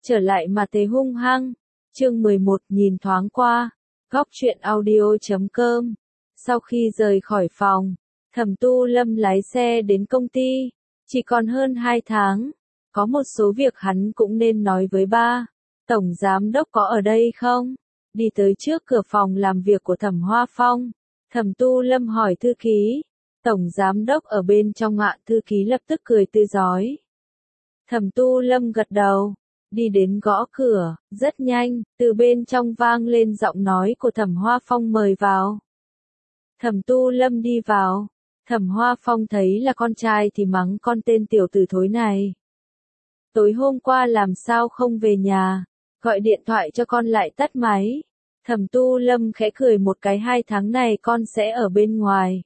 trở lại mà thấy hung hăng. Chương 11 nhìn thoáng qua, góc truyện audio.com. Sau khi rời khỏi phòng, Thẩm Tu Lâm lái xe đến công ty, chỉ còn hơn 2 tháng, có một số việc hắn cũng nên nói với ba. Tổng giám đốc có ở đây không? Đi tới trước cửa phòng làm việc của Thẩm Hoa Phong, Thẩm Tu Lâm hỏi thư ký. Tổng giám đốc ở bên trong ạ. Thư ký lập tức cười tươi rói. Thẩm Tu Lâm gật đầu, đi đến gõ cửa, rất nhanh, từ bên trong vang lên giọng nói của Thẩm Hoa Phong mời vào. Thẩm Tu Lâm đi vào, Thẩm Hoa Phong thấy là con trai thì mắng con tên tiểu tử thối này. Tối hôm qua làm sao không về nhà, gọi điện thoại cho con lại tắt máy. Thẩm Tu Lâm khẽ cười một cái, 2 tháng này con sẽ ở bên ngoài.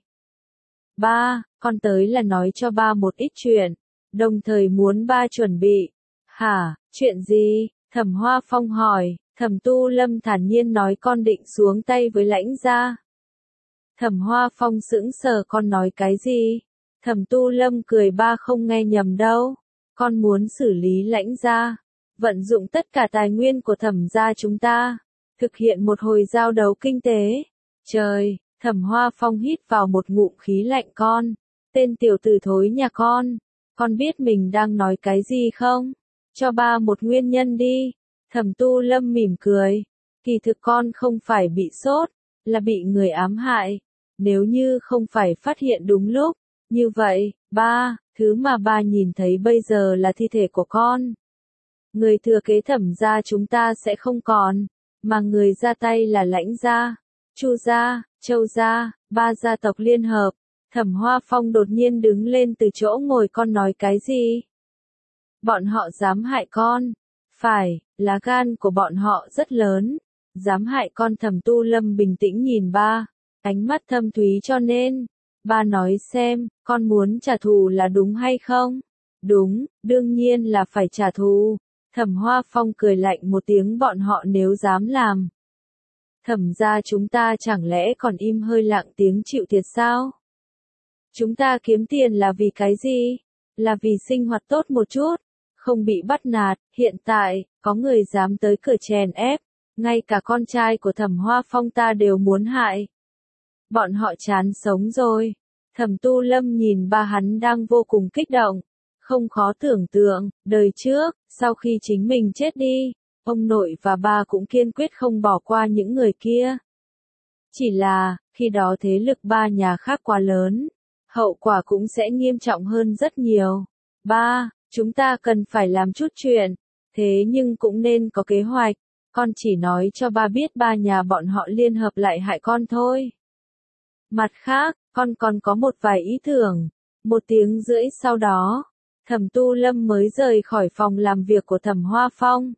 Ba, con tới là nói cho ba một ít chuyện, đồng thời muốn ba chuẩn bị. Hả, chuyện gì? Thẩm Hoa Phong hỏi. Thẩm Tu Lâm thản nhiên nói con định xuống tay với Lãnh gia. Thẩm Hoa Phong sững sờ, con nói cái gì? Thẩm Tu Lâm cười, ba không nghe nhầm đâu. Con muốn xử lý Lãnh gia, vận dụng tất cả tài nguyên của Thẩm gia chúng ta, thực hiện một hồi giao đấu kinh tế. Trời, Thẩm Hoa Phong hít vào một ngụm khí lạnh, con, tên tiểu tử thối nhà con biết mình đang nói cái gì không? Cho ba một nguyên nhân đi. Thẩm Tu Lâm mỉm cười, kỳ thực con không phải bị sốt, là bị người ám hại. Nếu như không phải phát hiện đúng lúc, như vậy, ba, thứ mà ba nhìn thấy bây giờ là thi thể của con. Người thừa kế Thẩm gia chúng ta sẽ không còn, mà người ra tay là Lãnh gia, Chu gia, Châu gia, 3 gia tộc liên hợp. Thẩm Hoa Phong đột nhiên đứng lên từ chỗ ngồi, con nói cái gì? Bọn họ dám hại con? Phải, lá gan của bọn họ rất lớn, dám hại con. Thẩm Tu Lâm bình tĩnh nhìn ba, ánh mắt thâm thúy, cho nên, ba nói xem, con muốn trả thù là đúng hay không? Đúng, đương nhiên là phải trả thù. Thẩm Hoa Phong cười lạnh một tiếng, bọn họ nếu dám làm, Thẩm gia chúng ta chẳng lẽ còn im hơi lặng tiếng chịu thiệt sao? Chúng ta kiếm tiền là vì cái gì? Là vì sinh hoạt tốt một chút, không bị bắt nạt. Hiện tại, có người dám tới cửa chèn ép, ngay cả con trai của Thẩm Hoa Phong ta đều muốn hại. Bọn họ chán sống rồi. Thẩm Tu Lâm nhìn ba hắn đang vô cùng kích động, không khó tưởng tượng, đời trước, sau khi chính mình chết đi, ông nội và ba cũng kiên quyết không bỏ qua những người kia. Chỉ là, khi đó thế lực ba nhà khác quá lớn, hậu quả cũng sẽ nghiêm trọng hơn rất nhiều. Ba, chúng ta cần phải làm chút chuyện, thế nhưng cũng nên có kế hoạch. Con chỉ nói cho ba biết ba nhà bọn họ liên hợp lại hại con thôi. Mặt khác, con còn có một vài ý tưởng. 1 tiếng rưỡi sau đó, Thẩm Tu Lâm mới rời khỏi phòng làm việc của Thẩm Hoa Phong.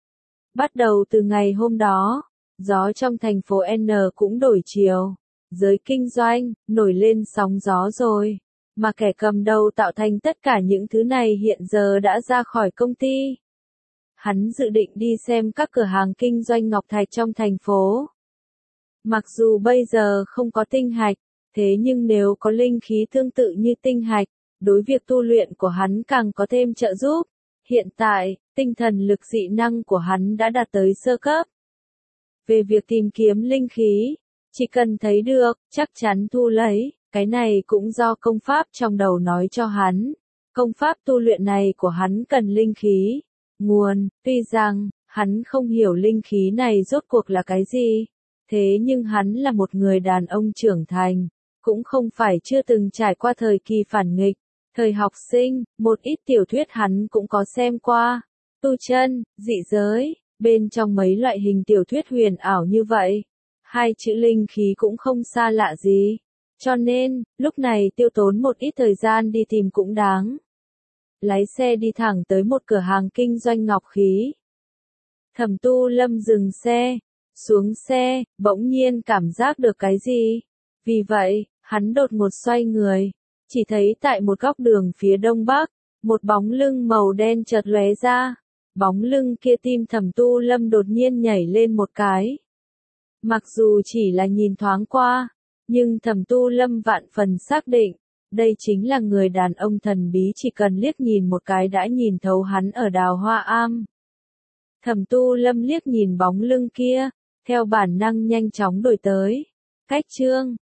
Bắt đầu từ ngày hôm đó, gió trong thành phố N cũng đổi chiều. Giới kinh doanh, nổi lên sóng gió rồi. Mà kẻ cầm đầu tạo thành tất cả những thứ này hiện giờ đã ra khỏi công ty. Hắn dự định đi xem các cửa hàng kinh doanh ngọc thạch trong thành phố. Mặc dù bây giờ không có tinh hạch, thế nhưng nếu có linh khí tương tự như tinh hạch, đối việc tu luyện của hắn càng có thêm trợ giúp. Hiện tại, tinh thần lực dị năng của hắn đã đạt tới sơ cấp. Về việc tìm kiếm linh khí, chỉ cần thấy được, chắc chắn thu lấy. Cái này cũng do công pháp trong đầu nói cho hắn. Công pháp tu luyện này của hắn cần linh khí, nguồn, tuy rằng, hắn không hiểu linh khí này rốt cuộc là cái gì. Thế nhưng hắn là một người đàn ông trưởng thành, cũng không phải chưa từng trải qua thời kỳ phản nghịch. Thời học sinh, một ít tiểu thuyết hắn cũng có xem qua. Tu chân, dị giới, bên trong mấy loại hình tiểu thuyết huyền ảo như vậy, 2 chữ linh khí cũng không xa lạ gì. Cho nên, lúc này tiêu tốn một ít thời gian đi tìm cũng đáng. Lái xe đi thẳng tới một cửa hàng kinh doanh ngọc khí. Thẩm Tu Lâm dừng xe, xuống xe, bỗng nhiên cảm giác được cái gì. Vì vậy, hắn đột ngột xoay người, chỉ thấy tại một góc đường phía đông bắc, một bóng lưng màu đen chợt lóe ra. Bóng lưng kia tim Thẩm Tu Lâm đột nhiên nhảy lên một cái. Mặc dù chỉ là nhìn thoáng qua, nhưng Thẩm Tu Lâm vạn phần xác định, đây chính là người đàn ông thần bí, chỉ cần liếc nhìn một cái đã nhìn thấu hắn ở Đào Hoa Am. Thẩm Tu Lâm liếc nhìn bóng lưng kia, theo bản năng nhanh chóng đổi tới. Cách Trương